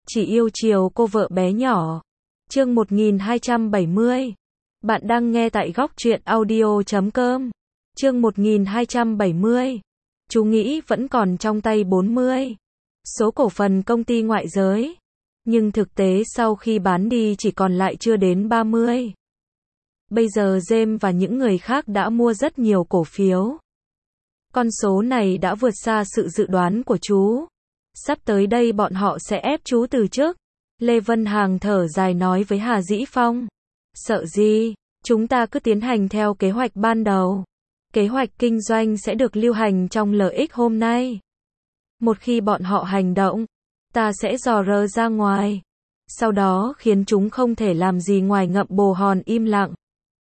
chỉ yêu chiều cô vợ bé nhỏ. Chương 1270. Bạn đang nghe tại góc truyện audio.com. Chương 1270. Chú nghĩ vẫn còn trong tay 40 số cổ phần công ty ngoại giới, nhưng thực tế sau khi bán đi chỉ còn lại chưa đến 30. Bây giờ James và những người khác đã mua rất nhiều cổ phiếu. Con số này đã vượt xa sự dự đoán của chú. Sắp tới đây bọn họ sẽ ép chú từ chức. Lê Vân Hằng thở dài nói với Hà Dĩ Phong. Sợ gì, chúng ta cứ tiến hành theo kế hoạch ban đầu. Kế hoạch kinh doanh sẽ được lưu hành trong LX hôm nay. Một khi bọn họ hành động, ta sẽ dò rơ ra ngoài. Sau đó khiến chúng không thể làm gì ngoài ngậm bồ hòn im lặng.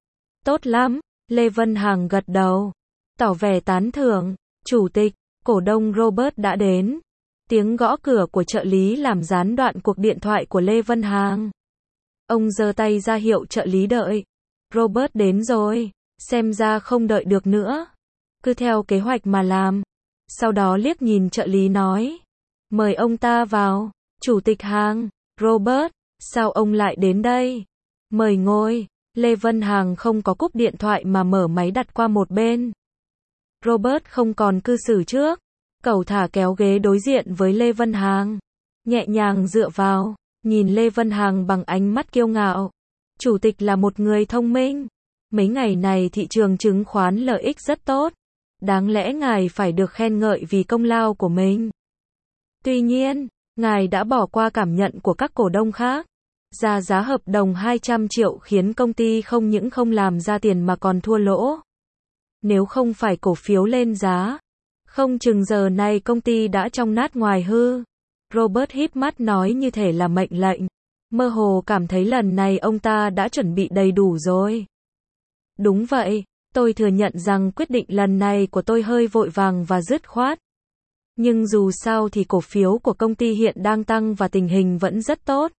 Tốt lắm, Lê Vân Hằng gật đầu, tỏ vẻ tán thưởng. Chủ tịch, cổ đông Robert đã đến. Tiếng gõ cửa của trợ lý làm gián đoạn cuộc điện thoại của Lê Vân Hằng. Ông giơ tay ra hiệu trợ lý đợi. Robert đến rồi, xem ra không đợi được nữa. Cứ theo kế hoạch mà làm. Sau đó liếc nhìn trợ lý nói. Mời ông ta vào. Chủ tịch Hằng, Robert, sao ông lại đến đây? Mời ngồi. Lê Vân Hằng không có cúp điện thoại mà mở máy đặt qua một bên. Robert không còn cư xử trước. Cẩu thả kéo ghế đối diện với Lê Vân Hằng. Nhẹ nhàng dựa vào, nhìn Lê Vân Hằng bằng ánh mắt kiêu ngạo. Chủ tịch là một người thông minh. Mấy ngày này thị trường chứng khoán LX rất tốt. Đáng lẽ ngài phải được khen ngợi vì công lao của mình. Tuy nhiên, ngài đã bỏ qua cảm nhận của các cổ đông khác. Ra giá hợp đồng 200 triệu khiến công ty không những không làm ra tiền mà còn thua lỗ. Nếu không phải cổ phiếu lên giá, không chừng giờ này công ty đã trong nát ngoài hư. Robert híp mắt nói như thể là mệnh lệnh. Mơ hồ cảm thấy lần này ông ta đã chuẩn bị đầy đủ rồi. Đúng vậy, tôi thừa nhận rằng quyết định lần này của tôi hơi vội vàng và dứt khoát. Nhưng dù sao thì cổ phiếu của công ty hiện đang tăng và tình hình vẫn rất tốt.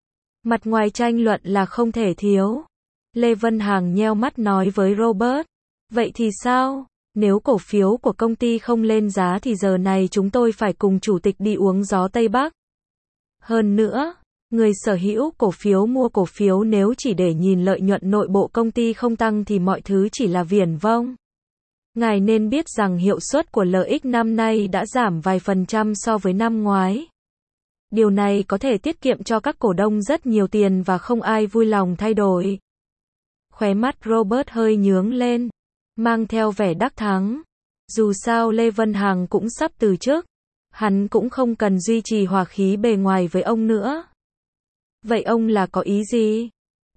Mặt ngoài tranh luận là không thể thiếu. Lê Vân Hằng nheo mắt nói với Robert. Vậy thì sao? Nếu cổ phiếu của công ty không lên giá thì giờ này chúng tôi phải cùng chủ tịch đi uống gió Tây Bắc. Hơn nữa, người sở hữu cổ phiếu mua cổ phiếu nếu chỉ để nhìn lợi nhuận nội bộ công ty không tăng thì mọi thứ chỉ là viển vông. Ngài nên biết rằng hiệu suất của LX năm nay đã giảm vài % so với năm ngoái. Điều này có thể tiết kiệm cho các cổ đông rất nhiều tiền và không ai vui lòng thay đổi. Khóe mắt Robert hơi nhướng lên, mang theo vẻ đắc thắng. Dù sao Lê Vân Hằng cũng sắp từ chức, hắn cũng không cần duy trì hòa khí bề ngoài với ông nữa. Vậy ông là có ý gì?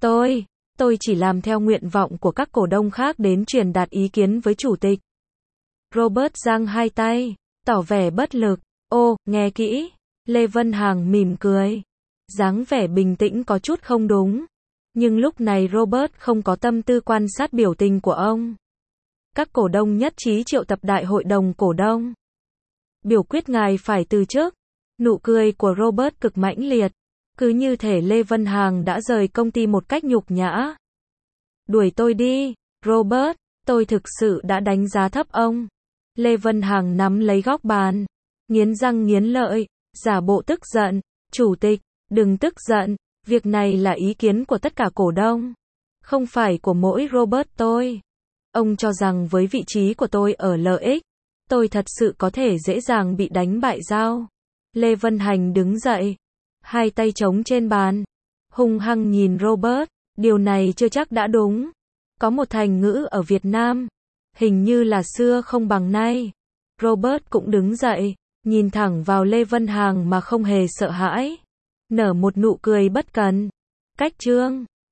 Tôi chỉ làm theo nguyện vọng của các cổ đông khác đến truyền đạt ý kiến với chủ tịch. Robert giang hai tay, tỏ vẻ bất lực. Ô, nghe kỹ. Lê Vân Hằng mỉm cười. Dáng vẻ bình tĩnh có chút không đúng. Nhưng lúc này Robert không có tâm tư quan sát biểu tình của ông. Các cổ đông nhất trí triệu tập đại hội đồng cổ đông. Biểu quyết ngài phải từ chức. Nụ cười của Robert cực mãnh liệt. Cứ như thể Lê Vân Hằng đã rời công ty một cách nhục nhã. Đuổi tôi đi, Robert, tôi thực sự đã đánh giá thấp ông. Lê Vân Hằng nắm lấy góc bàn, nghiến răng nghiến lợi, giả bộ tức giận. Chủ tịch, đừng tức giận, việc này là ý kiến của tất cả cổ đông, không phải của mỗi Robert tôi. Ông cho rằng với vị trí của tôi ở LX, tôi thật sự có thể dễ dàng bị đánh bại sao? Lê Vân Hằng đứng dậy, hai tay trống trên bàn, hung hăng nhìn Robert. Điều này chưa chắc đã đúng. Có một thành ngữ ở Việt Nam, hình như là xưa không bằng nay. Robert cũng đứng dậy, nhìn thẳng vào Lê Vân Hằng mà không hề sợ hãi, nở một nụ cười bất cần. Cách chương